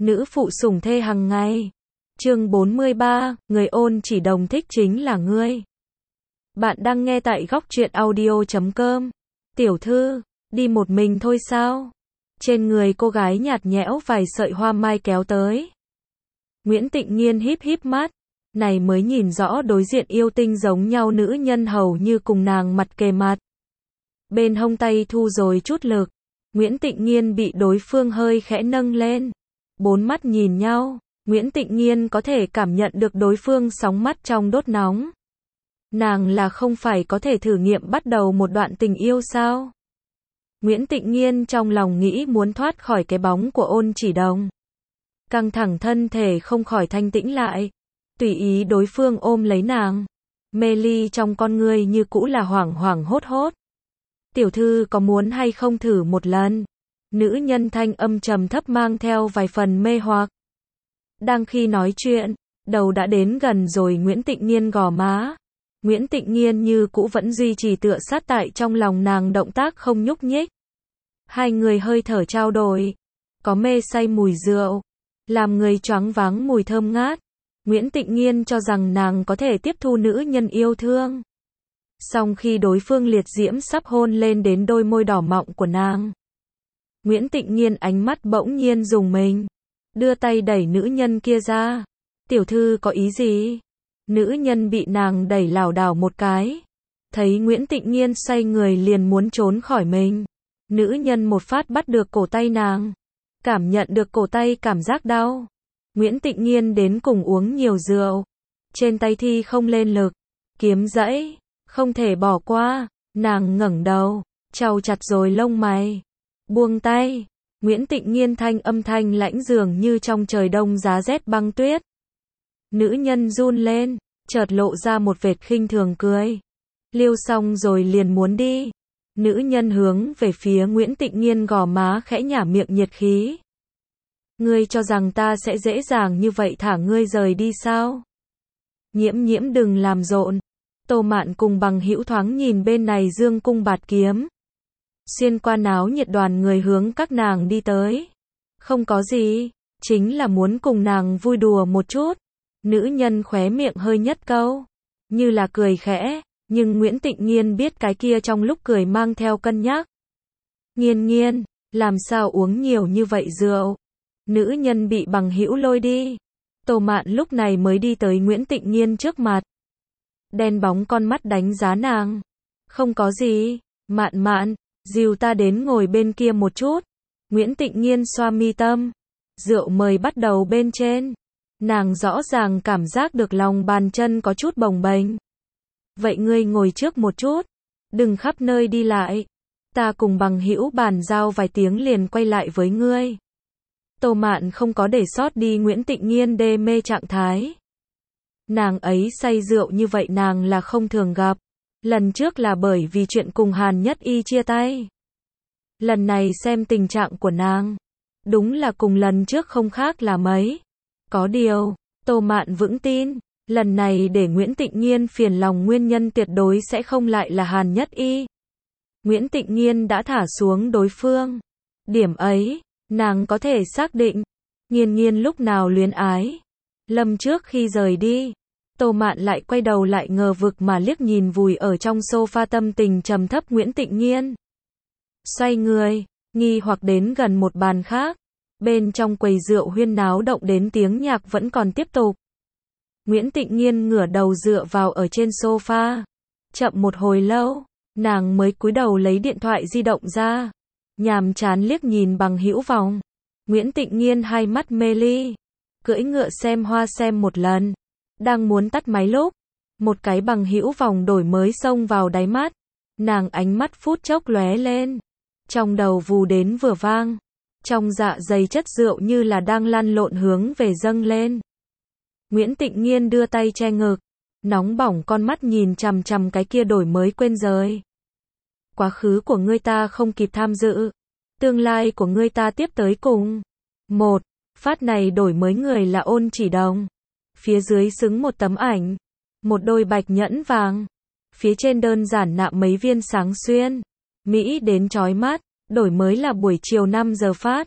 Nữ phụ sủng thê hàng ngày. Chương 43, người Ôn Chỉ Đồng thích chính là ngươi. Bạn đang nghe tại góc truyện audio.com. Tiểu thư, đi một mình thôi sao? Trên người cô gái nhạt nhẽo vài sợi hoa mai kéo tới. Nguyễn Tịnh Nghiên híp híp mắt, này mới nhìn rõ đối diện yêu tinh giống nhau nữ nhân hầu như cùng nàng mặt kề mặt. Bên hông tay thu rồi chút lực, Nguyễn Tịnh Nghiên bị đối phương hơi khẽ nâng lên. Bốn mắt nhìn nhau, Nguyễn Tịnh Nghiên có thể cảm nhận được đối phương sóng mắt trong đốt nóng. Nàng là không phải có thể thử nghiệm bắt đầu một đoạn tình yêu sao? Nguyễn Tịnh Nghiên trong lòng nghĩ muốn thoát khỏi cái bóng của Ôn Chỉ Đồng. Căng thẳng thân thể không khỏi thanh tĩnh lại, tùy ý đối phương ôm lấy nàng. Mê ly trong con người như cũ là hoảng hoảng hốt hốt. Tiểu thư có muốn hay không thử một lần? Nữ nhân thanh âm trầm thấp mang theo vài phần mê hoặc. Đang khi nói chuyện, đầu đã đến gần rồi Nguyễn Tịnh Nghiên gò má. Nguyễn Tịnh Nghiên như cũ vẫn duy trì tựa sát tại trong lòng nàng, động tác không nhúc nhích. Hai người hơi thở trao đổi, có mê say mùi rượu, làm người choáng váng mùi thơm ngát. Nguyễn Tịnh Nghiên cho rằng nàng có thể tiếp thu nữ nhân yêu thương. Song khi đối phương liệt diễm sắp hôn lên đến đôi môi đỏ mọng của nàng, Nguyễn Tịnh Nghiên ánh mắt bỗng nhiên rùng mình, đưa tay đẩy nữ nhân kia ra. Tiểu thư có ý gì? Nữ nhân bị nàng đẩy lảo đảo một cái, thấy Nguyễn Tịnh Nghiên xoay người liền muốn trốn khỏi mình. Nữ nhân một phát bắt được cổ tay nàng, cảm nhận được cổ tay cảm giác đau. Nguyễn Tịnh Nghiên đến cùng uống nhiều rượu, trên tay thi không lên lực, kiếm dãy, không thể bỏ qua. Nàng ngẩng đầu, trao chặt rồi lông mày, buông tay. Nguyễn Tịnh Nghiên thanh âm thanh lãnh dường như trong trời đông giá rét băng tuyết. Nữ nhân run lên, chợt lộ ra một vệt khinh thường cười. Liêu xong rồi liền muốn đi. Nữ nhân hướng về phía Nguyễn Tịnh Nghiên gò má khẽ nhả miệng nhiệt khí. Ngươi cho rằng ta sẽ dễ dàng như vậy thả ngươi rời đi sao? Nhiễm nhiễm đừng làm rộn. Tô Mạn cùng Bằng Hữu thoáng nhìn bên này dương cung bạt kiếm. Xuyên qua náo nhiệt đoàn người hướng các nàng đi tới. Không có gì, chính là muốn cùng nàng vui đùa một chút. Nữ nhân khóe miệng hơi nhất câu, như là cười khẽ, nhưng Nguyễn Tịnh Nghiên biết cái kia trong lúc cười mang theo cân nhắc. Nghiên Nghiên, làm sao uống nhiều như vậy rượu? Nữ nhân bị Bằng Hữu lôi đi. Tô Mạn lúc này mới đi tới Nguyễn Tịnh Nghiên trước mặt. Đen bóng con mắt đánh giá nàng. Không có gì, Mạn Mạn, dìu ta đến ngồi bên kia một chút. Nguyễn Tịnh Nghiên xoa mi tâm. Rượu mời bắt đầu bên trên. Nàng rõ ràng cảm giác được lòng bàn chân có chút bồng bềnh. Vậy ngươi ngồi trước một chút, đừng khắp nơi đi lại. Ta cùng Bằng Hữu bàn giao vài tiếng liền quay lại với ngươi. Tô Mạn không có để sót đi Nguyễn Tịnh Nghiên đê mê trạng thái. Nàng ấy say rượu như vậy nàng là không thường gặp. Lần trước là bởi vì chuyện cùng Hàn Nhất Y chia tay. Lần này xem tình trạng của nàng, đúng là cùng lần trước không khác là mấy. Có điều, Tô Mạn vững tin, lần này để Nguyễn Tịnh Nghiên phiền lòng nguyên nhân tuyệt đối sẽ không lại là Hàn Nhất Y. Nguyễn Tịnh Nghiên đã thả xuống đối phương. Điểm ấy, nàng có thể xác định. Nghiên Nghiên lúc nào luyến ái. Lâm trước khi rời đi, Tô Mạn lại quay đầu lại ngờ vực mà liếc nhìn vùi ở trong sofa tâm tình trầm thấp Nguyễn Tịnh Nghiên. Xoay người, nghi hoặc đến gần một bàn khác. Bên trong quầy rượu huyên náo động đến tiếng nhạc vẫn còn tiếp tục. Nguyễn Tịnh Nghiên ngửa đầu dựa vào ở trên sofa. Chậm một hồi lâu, nàng mới cúi đầu lấy điện thoại di động ra. Nhàm chán liếc nhìn Bằng Hữu vòng. Nguyễn Tịnh Nghiên hai mắt mê ly, cưỡi ngựa xem hoa xem một lần. Đang muốn tắt máy lúc, một cái Bằng Hữu vòng đổi mới xông vào đáy mắt. Nàng ánh mắt phút chốc lóe lên. Trong đầu vù đến vừa vang. Trong dạ dày chất rượu như là đang lăn lộn hướng về dâng lên. Nguyễn Tịnh Nghiên đưa tay che ngực, nóng bỏng con mắt nhìn chằm chằm cái kia đổi mới quên rời. Quá khứ của ngươi ta không kịp tham dự, tương lai của ngươi ta tiếp tới cùng. Một, phát này đổi mới người là Ôn Chỉ Đồng. Phía dưới xứng một tấm ảnh, một đôi bạch nhẫn vàng. Phía trên đơn giản nạm mấy viên sáng xuyên, mỹ đến chói mắt. Đổi mới là buổi chiều 5 giờ phát.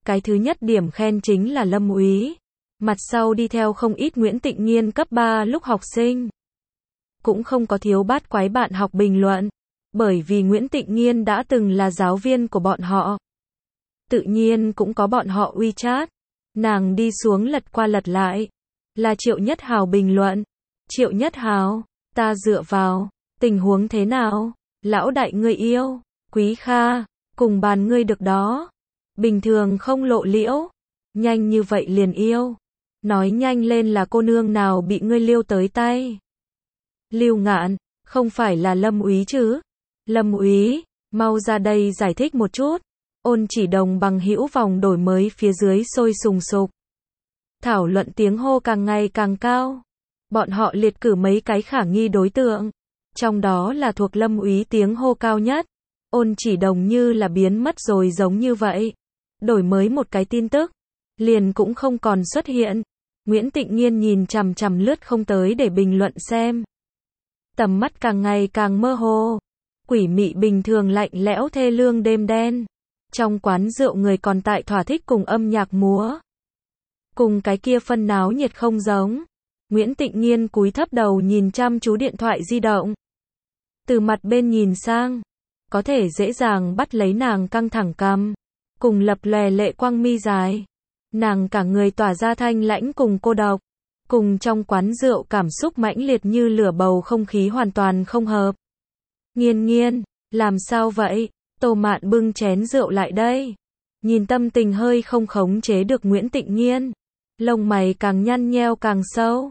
Cái thứ nhất điểm khen chính là Lâm Úy. Mặt sau đi theo không ít Nguyễn Tịnh Nghiên cấp 3 lúc học sinh. Cũng không có thiếu bát quái bạn học bình luận. Bởi vì Nguyễn Tịnh Nghiên đã từng là giáo viên của bọn họ. Tự nhiên cũng có bọn họ WeChat. Nàng đi xuống lật qua lật lại. Là Triệu Nhất Hào bình luận. Triệu Nhất Hào, ta dựa vào. Tình huống thế nào? Lão đại ngươi yêu. Quý Kha, cùng bàn ngươi được đó. Bình thường không lộ liễu. Nhanh như vậy liền yêu. Nói nhanh lên là cô nương nào bị ngươi liêu tới tay. Lưu Ngạn, không phải là Lâm Úy chứ? Lâm Úy, mau ra đây giải thích một chút. Ôn Chỉ Đồng bằng hữu vòng đổi mới phía dưới sôi sùng sục. Thảo luận tiếng hô càng ngày càng cao. Bọn họ liệt cử mấy cái khả nghi đối tượng. Trong đó là thuộc Lâm Úy tiếng hô cao nhất. Ôn Chỉ Đồng như là biến mất rồi giống như vậy. Đổi mới một cái tin tức. Liền cũng không còn xuất hiện. Nguyễn Tịnh Nghiên nhìn chằm chằm lướt không tới để bình luận xem. Tầm mắt càng ngày càng mơ hồ. Quỷ mị bình thường lạnh lẽo thê lương đêm đen. Trong quán rượu người còn tại thỏa thích cùng âm nhạc múa. Cùng cái kia phân náo nhiệt không giống. Nguyễn Tịnh Nghiên cúi thấp đầu nhìn chăm chú điện thoại di động. Từ mặt bên nhìn sang. Có thể dễ dàng bắt lấy nàng căng thẳng cằm. Cùng lập lòe lệ quang mi dài. Nàng cả người tỏa ra thanh lãnh cùng cô độc. Cùng trong quán rượu cảm xúc mãnh liệt như lửa bầu không khí hoàn toàn không hợp. Nghiên Nghiên, làm sao vậy? Tô Mạn bưng chén rượu lại đây. Nhìn tâm tình hơi không khống chế được Nguyễn Tịnh Nghiên. Lông mày càng nhăn nheo càng sâu.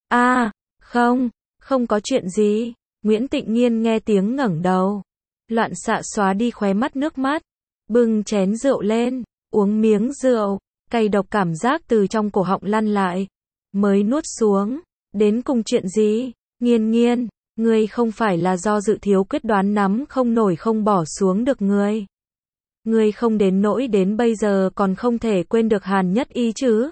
Không có chuyện gì. Nguyễn Tịnh Nghiên nghe tiếng ngẩng đầu. Loạn xạ xóa đi khóe mắt nước mắt. Bưng chén rượu lên, uống miếng rượu. Cay độc cảm giác từ trong cổ họng lăn lại. Mới nuốt xuống. Đến cùng chuyện gì? Nghiên Nghiên, ngươi không phải là do dự thiếu quyết đoán nắm không nổi không bỏ xuống được ngươi. Ngươi không đến nỗi đến bây giờ còn không thể quên được Hàn Nhất Y chứ?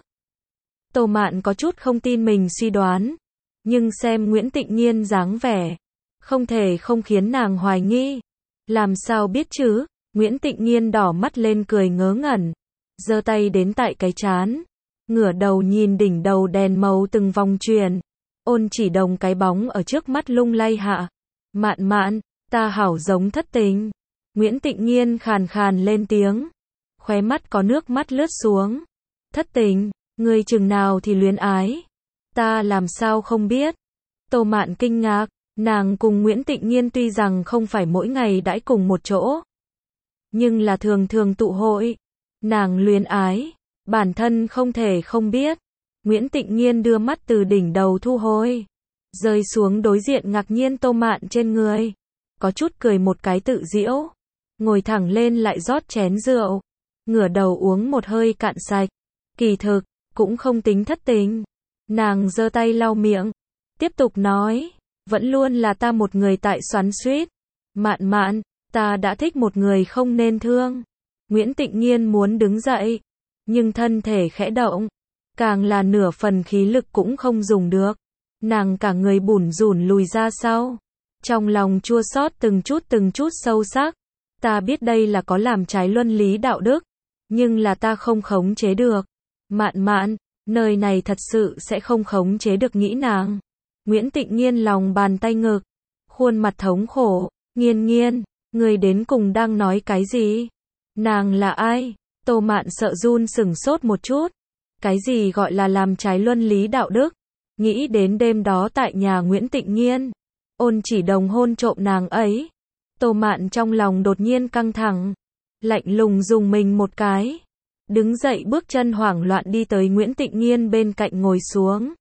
Tô Mạn có chút không tin mình suy đoán. Nhưng xem Nguyễn Tịnh Nghiên dáng vẻ. Không thể không khiến nàng hoài nghi. Làm sao biết chứ? Nguyễn Tịnh Nghiên đỏ mắt lên cười ngớ ngẩn. Giơ tay đến tại cái trán. Ngửa đầu nhìn đỉnh đầu đèn màu từng vòng chuyển. Ôn Chỉ Đồng cái bóng ở trước mắt lung lay hạ. Mạn Mạn, ta hảo giống thất tình. Nguyễn Tịnh Nghiên khàn khàn lên tiếng. Khóe mắt có nước mắt lướt xuống. Thất tình, ngươi chừng nào thì luyến ái. Ta làm sao không biết. Tô Mạn kinh ngạc. Nàng cùng Nguyễn Tịnh Nghiên tuy rằng không phải mỗi ngày đãi cùng một chỗ. Nhưng là thường thường tụ hội. Nàng luyến ái. Bản thân không thể không biết. Nguyễn Tịnh Nghiên đưa mắt từ đỉnh đầu thu hồi. Rơi xuống đối diện ngạc nhiên Tô Mạn trên người. Có chút cười một cái tự giễu. Ngồi thẳng lên lại rót chén rượu. Ngửa đầu uống một hơi cạn sạch. Kỳ thực, cũng không tính thất tình. Nàng giơ tay lau miệng. Tiếp tục nói. Vẫn luôn là ta một người tại xoắn xuýt. Mạn Mạn, ta đã thích một người không nên thương. Nguyễn Tịnh Nghiên muốn đứng dậy. Nhưng thân thể khẽ động. Càng là nửa phần khí lực cũng không dùng được. Nàng cả người bủn rủn lùi ra sau. Trong lòng chua xót từng chút sâu sắc. Ta biết đây là có làm trái luân lý đạo đức. Nhưng là ta không khống chế được. Mạn Mạn, nơi này thật sự sẽ không khống chế được nghĩ nàng. Nguyễn Tịnh Nghiên lòng bàn tay ngực. Khuôn mặt thống khổ. Nghiên Nghiên, người đến cùng đang nói cái gì? Nàng là ai? Tô Mạn sợ run sửng sốt một chút. Cái gì gọi là làm trái luân lý đạo đức? Nghĩ đến đêm đó tại nhà Nguyễn Tịnh Nghiên. Ôn Chỉ Đồng hôn trộm nàng ấy. Tô Mạn trong lòng đột nhiên căng thẳng. Lạnh lùng dùng mình một cái. Đứng dậy bước chân hoảng loạn đi tới Nguyễn Tịnh Nghiên bên cạnh ngồi xuống.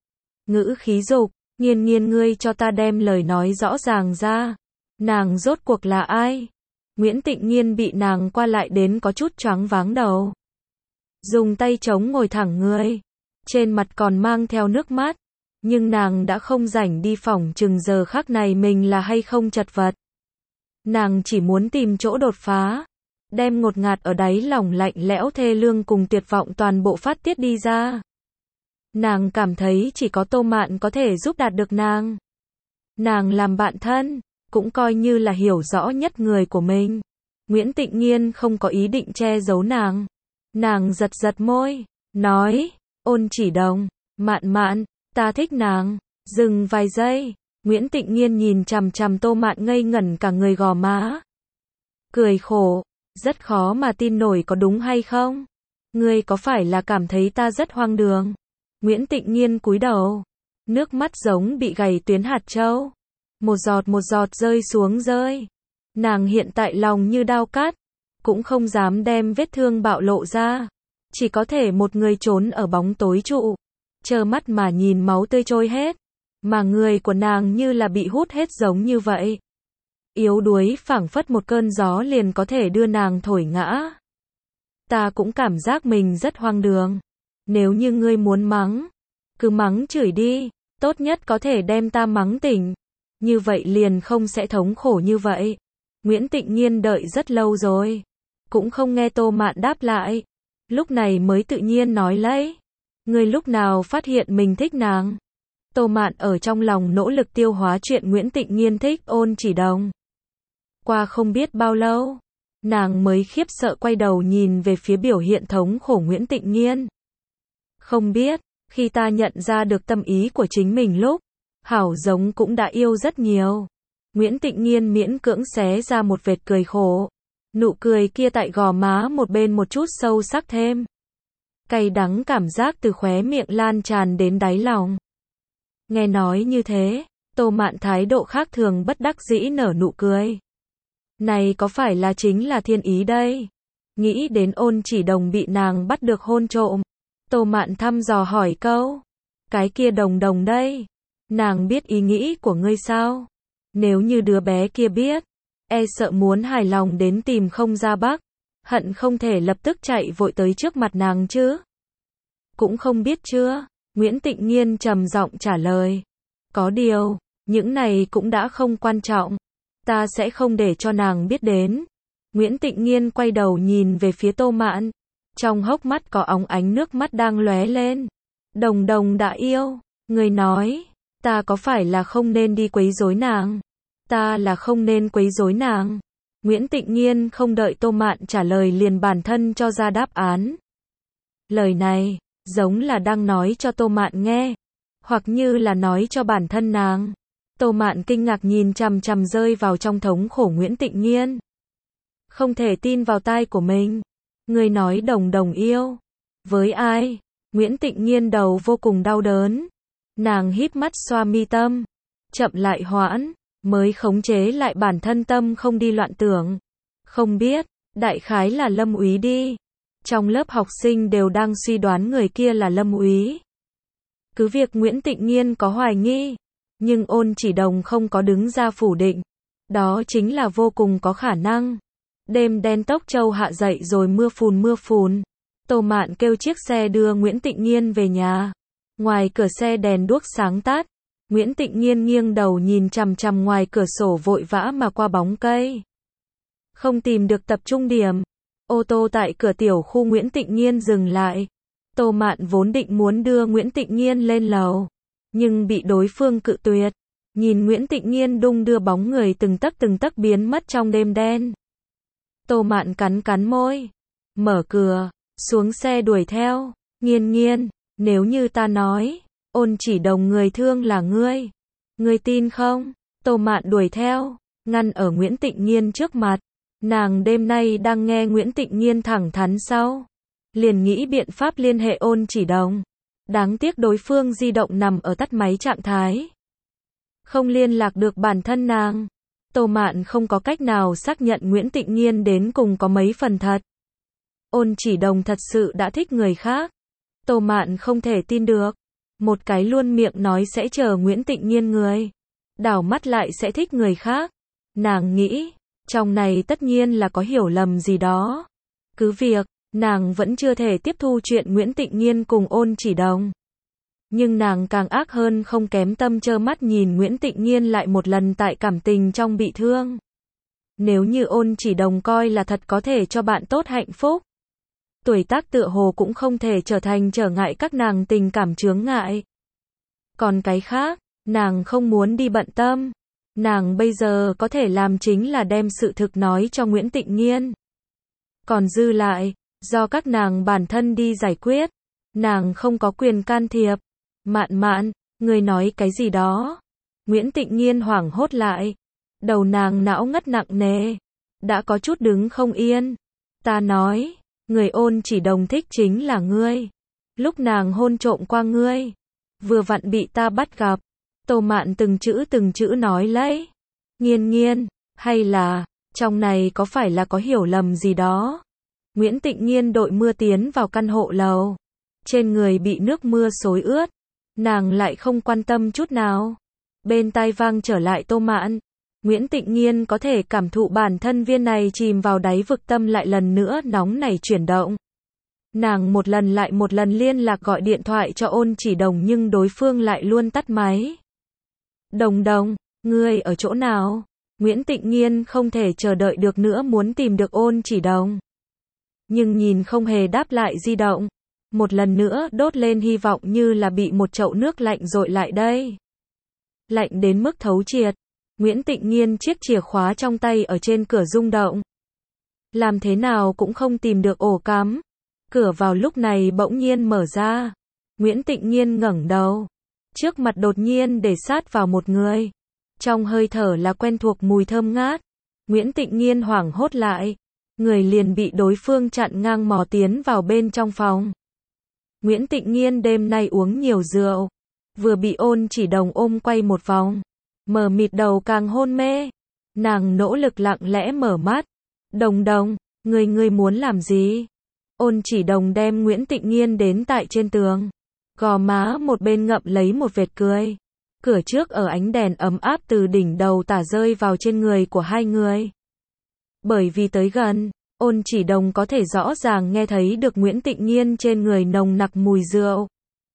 Ngữ khí dục, Nghiên Nghiên ngươi cho ta đem lời nói rõ ràng ra. Nàng rốt cuộc là ai? Nguyễn Tịnh Nghiên bị nàng qua lại đến có chút choáng váng đầu. Dùng tay chống ngồi thẳng người. Trên mặt còn mang theo nước mắt. Nhưng nàng đã không rảnh đi phỏng chừng giờ khắc này mình là hay không chật vật. Nàng chỉ muốn tìm chỗ đột phá. Đem ngột ngạt ở đáy lòng lạnh lẽo thê lương cùng tuyệt vọng toàn bộ phát tiết đi ra. Nàng cảm thấy chỉ có Tô Mạn có thể giúp đạt được nàng. Nàng làm bạn thân, cũng coi như là hiểu rõ nhất người của mình. Nguyễn Tịnh Nghiên không có ý định che giấu nàng. Nàng giật giật môi, nói, Ôn Chỉ Đồng, Mạn Mạn, ta thích nàng. Dừng vài giây, Nguyễn Tịnh Nhiên nhìn chằm chằm Tô Mạn ngây ngẩn cả người gò má. Cười khổ, rất khó mà tin nổi có đúng hay không? Ngươi có phải là cảm thấy ta rất hoang đường? Nguyễn Tịnh Nhiên cúi đầu, nước mắt giống bị gảy tuyến hạt châu. Một giọt rơi xuống rơi. Nàng hiện tại lòng như đao cắt, cũng không dám đem vết thương bạo lộ ra. Chỉ có thể một người trốn ở bóng tối trụ, trơ mắt mà nhìn máu tươi trôi hết. Mà người của nàng như là bị hút hết giống như vậy. Yếu đuối phảng phất một cơn gió liền có thể đưa nàng thổi ngã. Ta cũng cảm giác mình rất hoang đường. Nếu như ngươi muốn mắng, cứ mắng chửi đi, tốt nhất có thể đem ta mắng tỉnh. Như vậy liền không sẽ thống khổ như vậy. Nguyễn Tịnh Nhiên đợi rất lâu rồi, cũng không nghe Tô Mạn đáp lại. Lúc này mới tự nhiên nói lấy. Ngươi lúc nào phát hiện mình thích nàng? Tô Mạn ở trong lòng nỗ lực tiêu hóa chuyện Nguyễn Tịnh Nhiên thích Ôn Chỉ Đồng. Qua không biết bao lâu, nàng mới khiếp sợ quay đầu nhìn về phía biểu hiện thống khổ Nguyễn Tịnh Nhiên. Không biết, khi ta nhận ra được tâm ý của chính mình lúc, hảo giống cũng đã yêu rất nhiều. Nguyễn Tịnh Nhiên miễn cưỡng xé ra một vệt cười khổ. Nụ cười kia tại gò má một bên một chút sâu sắc thêm. Cay đắng cảm giác từ khóe miệng lan tràn đến đáy lòng. Nghe nói như thế, Tô Mạn thái độ khác thường bất đắc dĩ nở nụ cười. Này có phải là chính là thiên ý đây? Nghĩ đến Ôn Chỉ Đồng bị nàng bắt được hôn trộm. Tô Mạn thăm dò hỏi câu. Cái kia Đồng Đồng đây. Nàng biết ý nghĩ của ngươi sao? Nếu như đứa bé kia biết, e sợ muốn hài lòng đến tìm không ra bắc. Hận không thể lập tức chạy vội tới trước mặt nàng chứ. Cũng không biết chưa? Nguyễn Tịnh Nhiên trầm giọng trả lời. Có điều, những này cũng đã không quan trọng. Ta sẽ không để cho nàng biết đến. Nguyễn Tịnh Nhiên quay đầu nhìn về phía Tô Mạn. Trong hốc mắt có óng ánh nước mắt đang lóe lên. Đồng Đồng đã yêu. Người nói, ta có phải là không nên đi quấy rối nàng? Ta là không nên quấy rối nàng. Nguyễn Tịnh Nhiên không đợi Tô Mạn trả lời liền bản thân cho ra đáp án. Lời này, giống là đang nói cho Tô Mạn nghe, hoặc như là nói cho bản thân nàng. Tô Mạn kinh ngạc nhìn chằm chằm rơi vào trong thống khổ Nguyễn Tịnh Nhiên. Không thể tin vào tai của mình. Người nói Đồng Đồng yêu. Với ai? Nguyễn Tịnh Nhiên đầu vô cùng đau đớn. Nàng híp mắt xoa mi tâm. Chậm lại hoãn, mới khống chế lại bản thân tâm không đi loạn tưởng. Không biết, đại khái là Lâm Úy đi. Trong lớp học sinh đều đang suy đoán người kia là Lâm Úy. Cứ việc Nguyễn Tịnh Nhiên có hoài nghi, nhưng Ôn Chỉ Đồng không có đứng ra phủ định. Đó chính là vô cùng có khả năng. Đêm đen Tốc Châu hạ dậy rồi mưa phùn. Tô Mạn kêu chiếc xe đưa Nguyễn Tịnh Nhiên về nhà. Ngoài cửa xe đèn đuốc sáng tắt. Nguyễn Tịnh Nhiên nghiêng đầu nhìn chằm chằm ngoài cửa sổ vội vã mà qua bóng cây. Không tìm được tập trung điểm. Ô tô tại cửa tiểu khu Nguyễn Tịnh Nhiên dừng lại. Tô Mạn vốn định muốn đưa Nguyễn Tịnh Nhiên lên lầu, nhưng bị đối phương cự tuyệt. Nhìn Nguyễn Tịnh Nhiên đung đưa bóng người từng tấc biến mất trong đêm đen. Tô Mạn cắn môi, mở cửa, xuống xe đuổi theo. Nhiên, nếu như ta nói, Ôn Chỉ Đồng người thương là ngươi, ngươi tin không? Tô Mạn đuổi theo, ngăn ở Nguyễn Tịnh Nhiên trước mặt. Nàng đêm nay đang nghe Nguyễn Tịnh Nhiên thẳng thắn sau, liền nghĩ biện pháp liên hệ Ôn Chỉ Đồng. Đáng tiếc đối phương di động nằm ở tắt máy trạng thái, không liên lạc được bản thân nàng. Tô Mạn không có cách nào xác nhận Nguyễn Tịnh Nhiên đến cùng có mấy phần thật. Ôn Chỉ Đồng thật sự đã thích người khác. Tô Mạn không thể tin được. Một cái luôn miệng nói sẽ chờ Nguyễn Tịnh Nhiên người, đảo mắt lại sẽ thích người khác. Nàng nghĩ, trong này tất nhiên là có hiểu lầm gì đó. Cứ việc, nàng vẫn chưa thể tiếp thu chuyện Nguyễn Tịnh Nhiên cùng Ôn Chỉ Đồng. Nhưng nàng càng ác hơn không kém tâm trơ mắt nhìn Nguyễn Tịnh Nhiên lại một lần tại cảm tình trong bị thương. Nếu như Ôn Chỉ Đồng coi là thật có thể cho bạn tốt hạnh phúc, tuổi tác tựa hồ cũng không thể trở thành trở ngại các nàng tình cảm chướng ngại. Còn cái khác, nàng không muốn đi bận tâm. Nàng bây giờ có thể làm chính là đem sự thực nói cho Nguyễn Tịnh Nhiên. Còn dư lại, do các nàng bản thân đi giải quyết. Nàng không có quyền can thiệp. Mạn Mạn, người nói cái gì đó? Nguyễn Tịnh Nghiên hoảng hốt lại. Đầu nàng não ngất nặng nề. Đã có chút đứng không yên. Ta nói, người Ôn Chỉ Đồng thích chính là ngươi. Lúc nàng hôn trộm qua ngươi. Vừa vặn bị ta bắt gặp. Tô Mạn từng chữ nói lấy. Nghiên Nghiên, hay là, trong này có phải là có hiểu lầm gì đó? Nguyễn Tịnh Nghiên đội mưa tiến vào căn hộ lầu. Trên người bị nước mưa xối ướt. Nàng lại không quan tâm chút nào. Bên tai vang trở lại Tô Mạn. Nguyễn Tịnh Nghiên có thể cảm thụ bản thân viên này chìm vào đáy vực tâm lại lần nữa nóng nảy chuyển động. Nàng một lần lại một lần liên lạc gọi điện thoại cho Ôn Chỉ Đồng nhưng đối phương lại luôn tắt máy. Đồng Đồng, ngươi ở chỗ nào? Nguyễn Tịnh Nghiên không thể chờ đợi được nữa muốn tìm được Ôn Chỉ Đồng. Nhưng nhìn không hề đáp lại di động. Một lần nữa đốt lên hy vọng như là bị một chậu nước lạnh dội lại đây. Lạnh đến mức thấu triệt. Nguyễn Tịnh Nghiên chiếc chìa khóa trong tay ở trên cửa rung động. Làm thế nào cũng không tìm được ổ cắm. Cửa vào lúc này bỗng nhiên mở ra. Nguyễn Tịnh Nghiên ngẩng đầu. Trước mặt đột nhiên để sát vào một người. Trong hơi thở là quen thuộc mùi thơm ngát. Nguyễn Tịnh Nghiên hoảng hốt lại. Người liền bị đối phương chặn ngang mò tiến vào bên trong phòng. Nguyễn Tịnh Nghiên đêm nay uống nhiều rượu. Vừa bị Ôn Chỉ Đồng ôm quay một vòng. Mờ mịt đầu càng hôn mê. Nàng nỗ lực lặng lẽ mở mắt. Đồng Đồng, ngươi muốn làm gì? Ôn Chỉ Đồng đem Nguyễn Tịnh Nghiên đến tại trên tường. Gò má một bên ngậm lấy một vệt cười. Cửa trước ở ánh đèn ấm áp từ đỉnh đầu tả rơi vào trên người của hai người. Bởi vì tới gần, Ôn Chỉ Đồng có thể rõ ràng nghe thấy được Nguyễn Tịnh Nghiên trên người nồng nặc mùi rượu.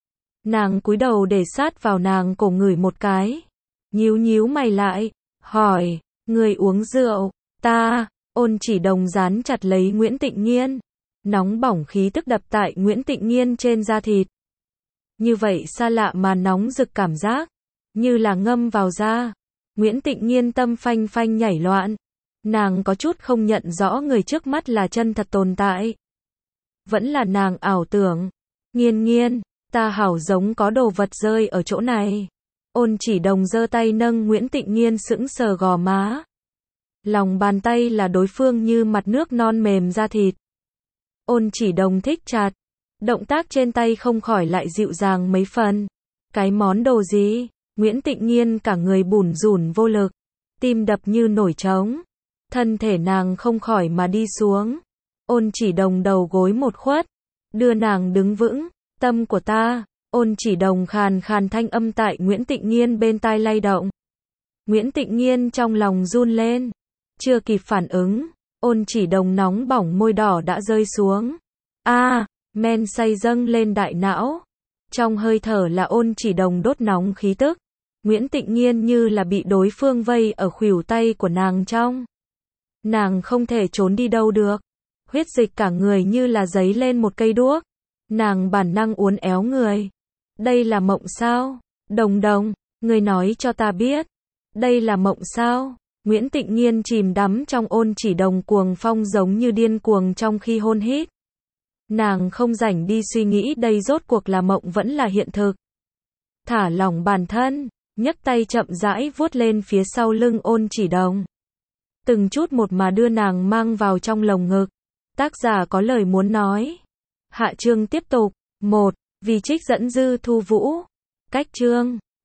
Nàng cúi đầu để sát vào nàng cổ ngửi một cái. Nhíu mày lại, hỏi, người uống rượu, ta, Ôn Chỉ Đồng dán chặt lấy Nguyễn Tịnh Nghiên. Nóng bỏng khí tức đập tại Nguyễn Tịnh Nghiên trên da thịt. Như vậy xa lạ mà nóng rực cảm giác, như là ngâm vào da. Nguyễn Tịnh Nghiên tâm phanh phanh nhảy loạn. Nàng có chút không nhận rõ người trước mắt là chân thật tồn tại. Vẫn là nàng ảo tưởng. Nghiên, ta hảo giống có đồ vật rơi ở chỗ này. Ôn Chỉ Đồng giơ tay nâng Nguyễn Tịnh Nghiên sững sờ gò má. Lòng bàn tay là đối phương như mặt nước non mềm da thịt. Ôn Chỉ Đồng thích chặt. Động tác trên tay không khỏi lại dịu dàng mấy phần. Cái món đồ gì? Nguyễn Tịnh Nghiên cả người bủn rủn vô lực. Tim đập như nổi trống. Thân thể nàng không khỏi mà đi xuống. Ôn Chỉ Đồng đầu gối một khuất. Đưa nàng đứng vững. Tâm của ta. Ôn Chỉ Đồng khàn khàn thanh âm tại Nguyễn Tịnh Nghiên bên tai lay động. Nguyễn Tịnh Nghiên trong lòng run lên. Chưa kịp phản ứng. Ôn Chỉ Đồng nóng bỏng môi đỏ đã rơi xuống. Men say dâng lên đại não. Trong hơi thở là Ôn Chỉ Đồng đốt nóng khí tức. Nguyễn Tịnh Nghiên như là bị đối phương vây ở khuỷu tay của nàng trong. Nàng không thể trốn đi đâu được. Huyết dịch cả người như là dấy lên một cây đuốc. Nàng bản năng uốn éo người. Đây là mộng sao? Đồng, người nói cho ta biết. Đây là mộng sao? Nguyễn Tịnh Nghiên chìm đắm trong Ôn Chỉ Đồng cuồng phong giống như điên cuồng trong khi hôn hít. Nàng không rảnh đi suy nghĩ đây rốt cuộc là mộng vẫn là hiện thực. Thả lỏng bản thân, nhấc tay chậm rãi vuốt lên phía sau lưng Ôn Chỉ Đồng. Từng chút một mà đưa nàng mang vào trong lồng ngực. Tác giả có lời muốn nói. Hạ chương tiếp tục. 1. Vì trích dẫn dư thu vũ. Cách chương